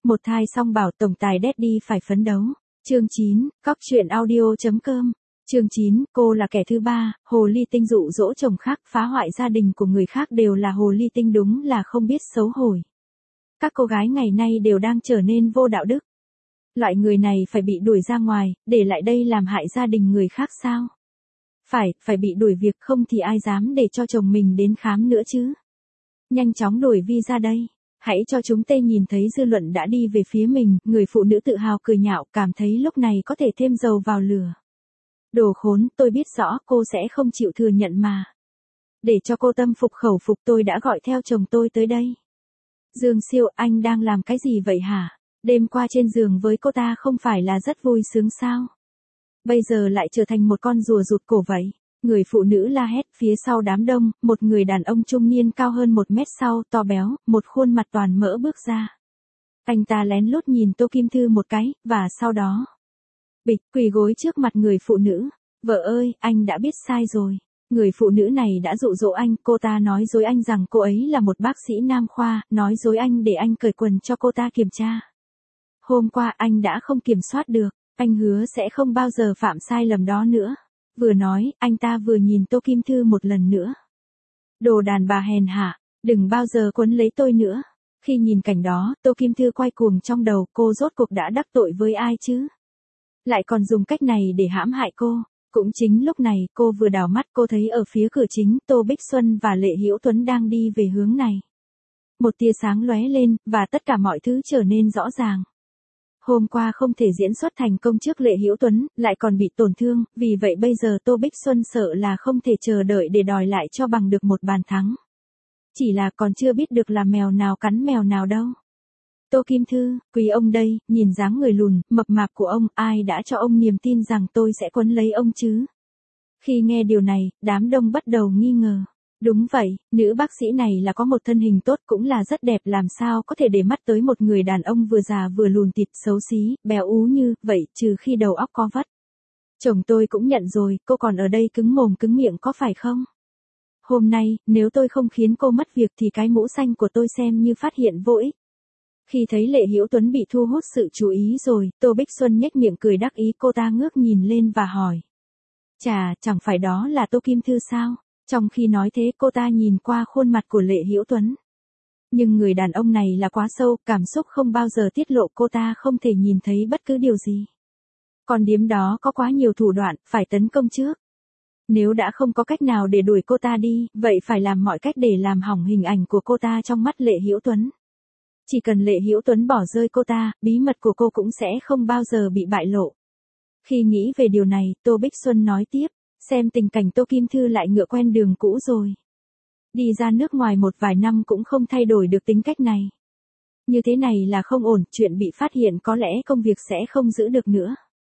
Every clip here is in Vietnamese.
Một thai song bảo tổng tài Daddy phải phấn đấu. Chương 9, Cóc truyện audio.com. Chương 9, cô là kẻ thứ ba, hồ ly tinh dụ dỗ chồng khác, phá hoại gia đình của người khác đều là hồ ly tinh, đúng là không biết xấu hổ. Các cô gái ngày nay đều đang trở nên vô đạo đức. Loại người này phải bị đuổi ra ngoài, để lại đây làm hại gia đình người khác sao? Phải bị đuổi việc, không thì ai dám để cho chồng mình đến khám nữa chứ. Nhanh chóng đổi visa đây. Hãy cho chúng tê nhìn thấy dư luận đã đi về phía mình, người phụ nữ tự hào cười nhạo, cảm thấy lúc này có thể thêm dầu vào lửa. Đồ khốn, tôi biết rõ cô sẽ không chịu thừa nhận mà. Để cho cô tâm phục khẩu phục tôi đã gọi theo chồng tôi tới đây. Dương Siêu, anh đang làm cái gì vậy hả? Đêm qua trên giường với cô ta không phải là rất vui sướng sao? Bây giờ lại trở thành một con rùa rụt cổ vậy. Người phụ nữ la hét, phía sau đám đông, một người đàn ông trung niên cao hơn 1 mét sau, to béo, một khuôn mặt toàn mỡ bước ra. Anh ta lén lút nhìn Tô Kim Thư một cái, và sau đó bịch, quỳ gối trước mặt người phụ nữ. Vợ ơi, anh đã biết sai rồi. Người phụ nữ này đã dụ dỗ anh, cô ta nói dối anh rằng cô ấy là một bác sĩ nam khoa, nói dối anh để anh cởi quần cho cô ta kiểm tra. Hôm qua anh đã không kiểm soát được, anh hứa sẽ không bao giờ phạm sai lầm đó nữa. Vừa nói, anh ta vừa nhìn Tô Kim Thư một lần nữa. Đồ đàn bà hèn hạ, đừng bao giờ quấn lấy tôi nữa. Khi nhìn cảnh đó, Tô Kim Thư quay cuồng trong đầu, cô rốt cuộc đã đắc tội với ai chứ? Lại còn dùng cách này để hãm hại cô. Cũng chính lúc này, cô vừa đảo mắt cô thấy ở phía cửa chính, Tô Bích Xuân và Lệ Hữu Tuấn đang đi về hướng này. Một tia sáng lóe lên, và tất cả mọi thứ trở nên rõ ràng. Hôm qua không thể diễn xuất thành công trước Lệ Hữu Tuấn, lại còn bị tổn thương, vì vậy bây giờ Tô Bích Xuân sợ là không thể chờ đợi để đòi lại cho bằng được một bàn thắng. Chỉ là còn chưa biết được là mèo nào cắn mèo nào đâu. Tô Kim Thư, quý ông đây, nhìn dáng người lùn, mập mạp của ông, ai đã cho ông niềm tin rằng tôi sẽ quấn lấy ông chứ? Khi nghe điều này, đám đông bắt đầu nghi ngờ. Đúng vậy, nữ bác sĩ này là có một thân hình tốt, cũng là rất đẹp, làm sao có thể để mắt tới một người đàn ông vừa già vừa lùn thịt, xấu xí, béo ú như vậy, trừ khi đầu óc có vắt. Chồng tôi cũng nhận rồi, cô còn ở đây cứng mồm cứng miệng có phải không? Hôm nay, nếu tôi không khiến cô mất việc thì cái mũ xanh của tôi xem như phát hiện vô ích. Khi thấy Lệ Hữu Tuấn bị thu hút sự chú ý rồi, Tô Bích Xuân nhếch miệng cười đắc ý, cô ta ngước nhìn lên và hỏi. Chà, chẳng phải đó là Tô Kim Thư sao? Trong khi nói thế, cô ta nhìn qua khuôn mặt của Lệ Hữu Tuấn. Nhưng người đàn ông này là quá sâu, cảm xúc không bao giờ tiết lộ, cô ta không thể nhìn thấy bất cứ điều gì. Con điếm đó có quá nhiều thủ đoạn, phải tấn công trước. Nếu đã không có cách nào để đuổi cô ta đi, vậy phải làm mọi cách để làm hỏng hình ảnh của cô ta trong mắt Lệ Hữu Tuấn. Chỉ cần Lệ Hữu Tuấn bỏ rơi cô ta, bí mật của cô cũng sẽ không bao giờ bị bại lộ. Khi nghĩ về điều này, Tô Bích Xuân nói tiếp, xem tình cảnh Tô Kim Thư lại ngựa quen đường cũ rồi. Đi ra nước ngoài một vài năm cũng không thay đổi được tính cách này. Như thế này là không ổn, chuyện bị phát hiện có lẽ công việc sẽ không giữ được nữa.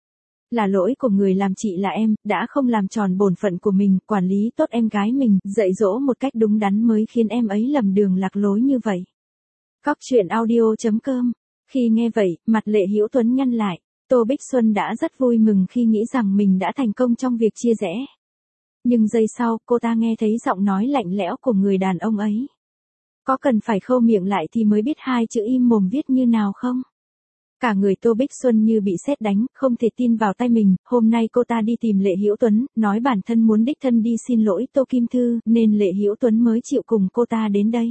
Là lỗi của người làm chị là em, đã không làm tròn bổn phận của mình, quản lý tốt em gái mình, dạy dỗ một cách đúng đắn mới khiến em ấy lầm đường lạc lối như vậy. Cóc truyện audio.com. Khi nghe vậy, mặt Lệ Hữu Tuấn nhăn lại. Tô Bích Xuân đã rất vui mừng khi nghĩ rằng mình đã thành công trong việc chia rẽ. Nhưng giây sau, cô ta nghe thấy giọng nói lạnh lẽo của người đàn ông ấy. Có cần phải khâu miệng lại thì mới biết hai chữ im mồm viết như nào không? Cả người Tô Bích Xuân như bị sét đánh, không thể tin vào tay mình. Hôm nay cô ta đi tìm Lệ Hữu Tuấn, nói bản thân muốn đích thân đi xin lỗi Tô Kim Thư, nên Lệ Hữu Tuấn mới chịu cùng cô ta đến đây.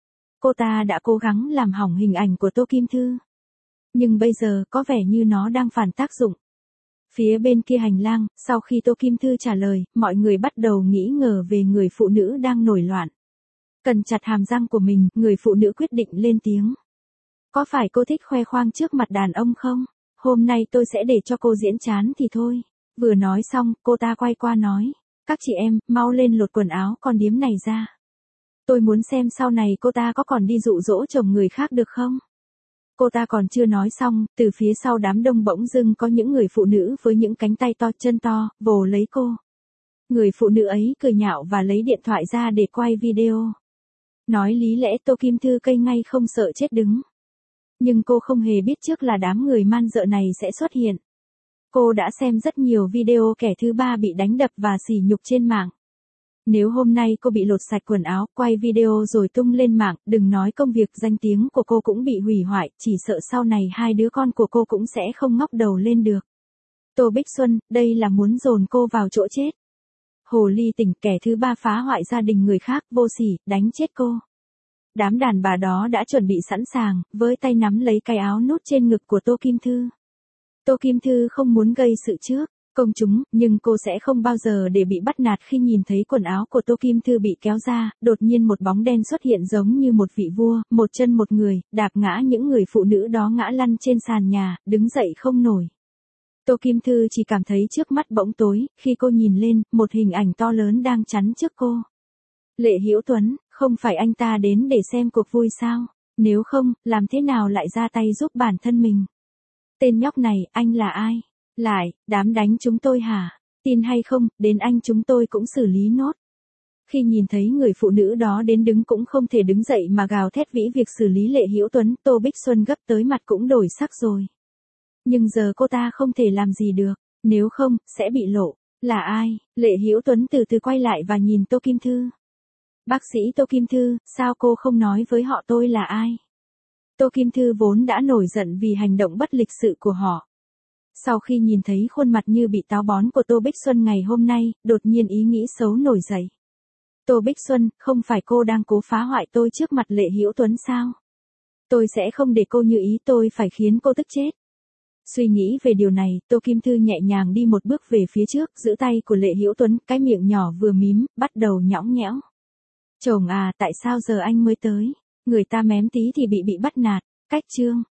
Cô ta đã cố gắng làm hỏng hình ảnh của Tô Kim Thư. Nhưng bây giờ có vẻ như nó đang phản tác dụng. Phía bên kia hành lang, sau khi Tô Kim Thư trả lời, mọi người bắt đầu nghĩ ngờ về người phụ nữ đang nổi loạn. Cẩn chặt hàm răng của mình, người phụ nữ quyết định lên tiếng. Có phải cô thích khoe khoang trước mặt đàn ông không? Hôm nay tôi sẽ để cho cô diễn chán thì thôi. Vừa nói xong, cô ta quay qua nói. Các chị em, mau lên lột quần áo con điếm này ra. Tôi muốn xem sau này cô ta có còn đi dụ dỗ chồng người khác được không? Cô ta còn chưa nói xong, từ phía sau đám đông bỗng dưng có những người phụ nữ với những cánh tay to chân to, vồ lấy cô. Người phụ nữ ấy cười nhạo và lấy điện thoại ra để quay video. Nói lý lẽ Tô Kim Thư cây ngay không sợ chết đứng. Nhưng cô không hề biết trước là đám người man dợ này sẽ xuất hiện. Cô đã xem rất nhiều video kẻ thứ ba bị đánh đập và sỉ nhục trên mạng. Nếu hôm nay cô bị lột sạch quần áo, quay video rồi tung lên mạng, đừng nói công việc, danh tiếng của cô cũng bị hủy hoại, chỉ sợ sau này hai đứa con của cô cũng sẽ không ngóc đầu lên được. Tô Bích Xuân, đây là muốn dồn cô vào chỗ chết. Hồ ly tinh, kẻ thứ ba phá hoại gia đình người khác, vô sỉ, đánh chết cô. Đám đàn bà đó đã chuẩn bị sẵn sàng, với tay nắm lấy cái áo nút trên ngực của Tô Kim Thư. Tô Kim Thư không muốn gây sự trước công chúng, nhưng cô sẽ không bao giờ để bị bắt nạt. Khi nhìn thấy quần áo của Tô Kim Thư bị kéo ra, đột nhiên một bóng đen xuất hiện giống như một vị vua, một chân một người, đạp ngã những người phụ nữ đó ngã lăn trên sàn nhà, đứng dậy không nổi. Tô Kim Thư chỉ cảm thấy trước mắt bỗng tối, khi cô nhìn lên, một hình ảnh to lớn đang chắn trước cô. Lệ Hữu Tuấn, không phải anh ta đến để xem cuộc vui sao? Nếu không, làm thế nào lại ra tay giúp bản thân mình? Tên nhóc này, anh là ai? Lại, đám đánh chúng tôi hả? Tin hay không, đến anh chúng tôi cũng xử lý nốt. Khi nhìn thấy người phụ nữ đó đến đứng cũng không thể đứng dậy mà gào thét vĩ việc xử lý Lệ Hữu Tuấn, Tô Bích Xuân gấp tới mặt cũng đổi sắc rồi. Nhưng giờ cô ta không thể làm gì được, nếu không, sẽ bị lộ. Là ai? Lệ Hữu Tuấn từ từ quay lại và nhìn Tô Kim Thư. Bác sĩ Tô Kim Thư, sao cô không nói với họ tôi là ai? Tô Kim Thư vốn đã nổi giận vì hành động bất lịch sự của họ. Sau khi nhìn thấy khuôn mặt như bị táo bón của Tô Bích Xuân ngày hôm nay, đột nhiên ý nghĩ xấu nổi dậy. Tô Bích Xuân, không phải cô đang cố phá hoại tôi trước mặt Lệ Hữu Tuấn sao? Tôi sẽ không để cô như ý, tôi phải khiến cô tức chết. Suy nghĩ về điều này, Tô Kim Thư nhẹ nhàng đi một bước về phía trước, giữ tay của Lệ Hữu Tuấn, cái miệng nhỏ vừa mím, bắt đầu nhõng nhẽo. Chồng à, tại sao giờ anh mới tới? Người ta mém tí thì bị bắt nạt. Cách chương